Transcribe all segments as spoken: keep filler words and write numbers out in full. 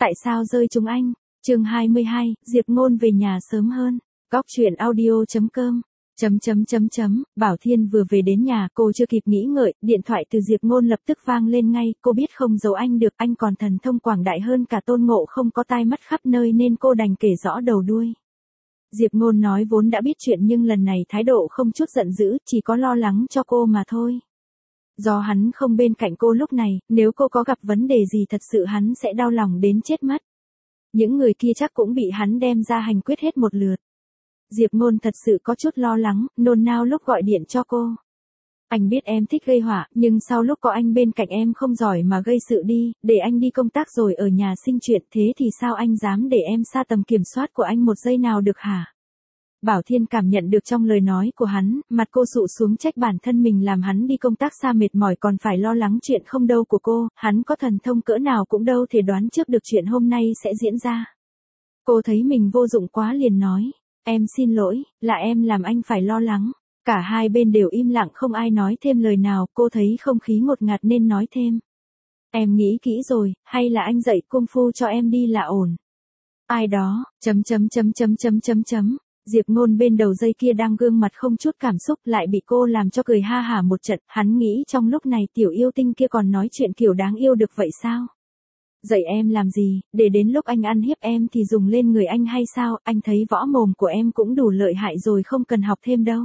Tại sao rơi chúng anh? Chương hai mươi hai, Diệp Ngôn về nhà sớm hơn. Góc truyện audio chấm com. Chấm chấm chấm chấm, Bảo Thiên vừa về đến nhà, cô chưa kịp nghĩ ngợi, điện thoại từ Diệp Ngôn lập tức vang lên ngay, cô biết không giấu anh được, anh còn thần thông quảng đại hơn cả Tôn Ngộ Không có tai mắt khắp nơi nên cô đành kể rõ đầu đuôi. Diệp Ngôn nói vốn đã biết chuyện nhưng lần này thái độ không chút giận dữ, chỉ có lo lắng cho cô mà thôi. Do hắn không bên cạnh cô lúc này, nếu cô có gặp vấn đề gì thật sự hắn sẽ đau lòng đến chết mất. Những người kia chắc cũng bị hắn đem ra hành quyết hết một lượt. Diệp Ngôn thật sự có chút lo lắng, nôn nao lúc gọi điện cho cô. Anh biết em thích gây họa, nhưng sau lúc có anh bên cạnh em không giỏi mà gây sự đi, để anh đi công tác rồi ở nhà sinh chuyện, thế thì sao anh dám để em xa tầm kiểm soát của anh một giây nào được hả? Bảo Thiên cảm nhận được trong lời nói của hắn, mặt cô sụ xuống trách bản thân mình làm hắn đi công tác xa mệt mỏi còn phải lo lắng chuyện không đâu của cô, hắn có thần thông cỡ nào cũng đâu thể đoán trước được chuyện hôm nay sẽ diễn ra. Cô thấy mình vô dụng quá liền nói, em xin lỗi, là em làm anh phải lo lắng. Cả hai bên đều im lặng không ai nói thêm lời nào, cô thấy không khí ngột ngạt nên nói thêm. Em nghĩ kỹ rồi, hay là anh dạy cung phu cho em đi là ổn. Ai đó, chấm chấm chấm chấm chấm chấm chấm. Diệp Ngôn bên đầu dây kia đang gương mặt không chút cảm xúc lại bị cô làm cho cười ha hả một trận, hắn nghĩ trong lúc này tiểu yêu tinh kia còn nói chuyện kiểu đáng yêu được vậy sao? Dạy em làm gì, để đến lúc anh ăn hiếp em thì dùng lên người anh hay sao, anh thấy võ mồm của em cũng đủ lợi hại rồi không cần học thêm đâu.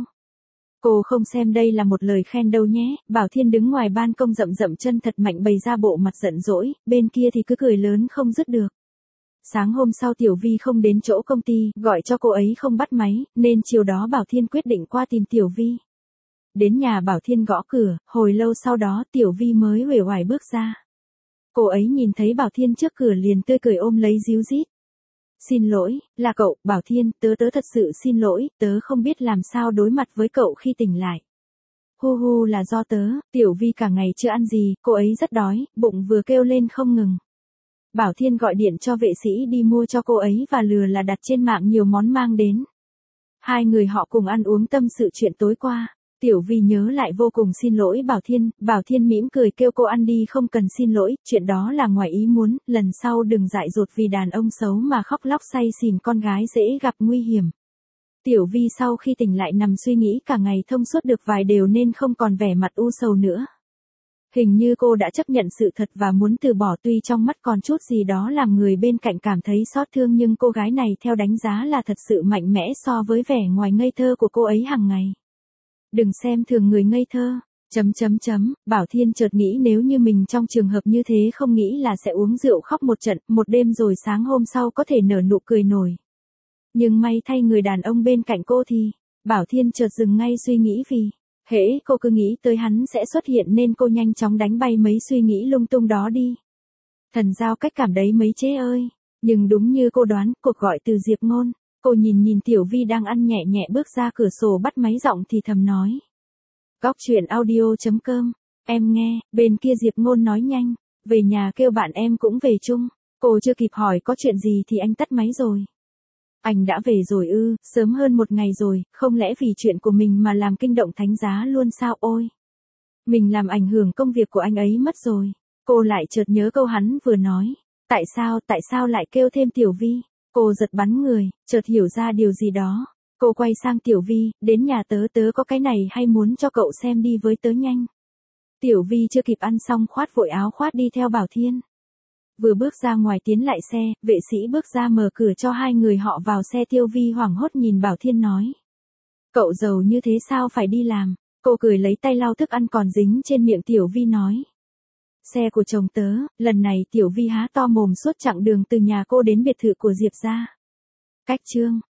Cô không xem đây là một lời khen đâu nhé, Bảo Thiên đứng ngoài ban công rậm rậm chân thật mạnh bày ra bộ mặt giận dỗi, bên kia thì cứ cười lớn không dứt được. Sáng hôm sau Tiểu Vi không đến chỗ công ty, gọi cho cô ấy không bắt máy, nên chiều đó Bảo Thiên quyết định qua tìm Tiểu Vi. Đến nhà Bảo Thiên gõ cửa, hồi lâu sau đó Tiểu Vi mới uể oải bước ra. Cô ấy nhìn thấy Bảo Thiên trước cửa liền tươi cười ôm lấy ríu rít. Xin lỗi, là cậu, Bảo Thiên, tớ tớ thật sự xin lỗi, tớ không biết làm sao đối mặt với cậu khi tỉnh lại. Hu hu là do tớ, Tiểu Vi cả ngày chưa ăn gì, cô ấy rất đói, bụng vừa kêu lên không ngừng. Bảo Thiên gọi điện cho vệ sĩ đi mua cho cô ấy và lừa là đặt trên mạng nhiều món mang đến. Hai người họ cùng ăn uống tâm sự chuyện tối qua. Tiểu Vi nhớ lại vô cùng xin lỗi Bảo Thiên, Bảo Thiên mỉm cười kêu cô ăn đi không cần xin lỗi, chuyện đó là ngoài ý muốn, lần sau đừng dại dột vì đàn ông xấu mà khóc lóc say xỉn con gái dễ gặp nguy hiểm. Tiểu Vi sau khi tỉnh lại nằm suy nghĩ cả ngày thông suốt được vài đều nên không còn vẻ mặt u sầu nữa. Hình như cô đã chấp nhận sự thật và muốn từ bỏ tuy trong mắt còn chút gì đó làm người bên cạnh cảm thấy xót thương nhưng cô gái này theo đánh giá là thật sự mạnh mẽ so với vẻ ngoài ngây thơ của cô ấy hàng ngày. Đừng xem thường người ngây thơ, chấm chấm chấm, Bảo Thiên chợt nghĩ nếu như mình trong trường hợp như thế không nghĩ là sẽ uống rượu khóc một trận, một đêm rồi sáng hôm sau có thể nở nụ cười nổi. Nhưng may thay người đàn ông bên cạnh cô thì, Bảo Thiên chợt dừng ngay suy nghĩ vì, hễ cô cứ nghĩ tới hắn sẽ xuất hiện nên cô nhanh chóng đánh bay mấy suy nghĩ lung tung đó đi. Thần giao cách cảm đấy mấy chế ơi, nhưng đúng như cô đoán, cuộc gọi từ Diệp Ngôn. Cô nhìn nhìn Tiểu Vi đang ăn nhẹ nhẹ bước ra cửa sổ bắt máy giọng thì thầm nói. Góc truyện audio chấm com, em nghe, bên kia Diệp Ngôn nói nhanh, về nhà kêu bạn em cũng về chung. Cô chưa kịp hỏi có chuyện gì thì anh tắt máy rồi. Anh đã về rồi ư, sớm hơn một ngày rồi, không lẽ vì chuyện của mình mà làm kinh động thánh giá luôn sao ôi. Mình làm ảnh hưởng công việc của anh ấy mất rồi. Cô lại chợt nhớ câu hắn vừa nói. Tại sao, tại sao lại kêu thêm Tiểu Vi? Cô giật bắn người, chợt hiểu ra điều gì đó. Cô quay sang Tiểu Vi, đến nhà tớ tớ có cái này hay muốn cho cậu xem đi với tớ nhanh. Tiểu Vi chưa kịp ăn xong khoát vội áo khoát đi theo Bảo Thiên. Vừa bước ra ngoài tiến lại xe, vệ sĩ bước ra mở cửa cho hai người họ vào xe. Tiểu Vi hoảng hốt nhìn Bảo Thiên nói. Cậu giàu như thế sao phải đi làm? Cô cười lấy tay lau thức ăn còn dính trên miệng. Tiểu Vi nói. Xe của chồng tớ, lần này Tiểu Vi há to mồm suốt chặng đường từ nhà cô đến biệt thự của Diệp gia. Cách chương.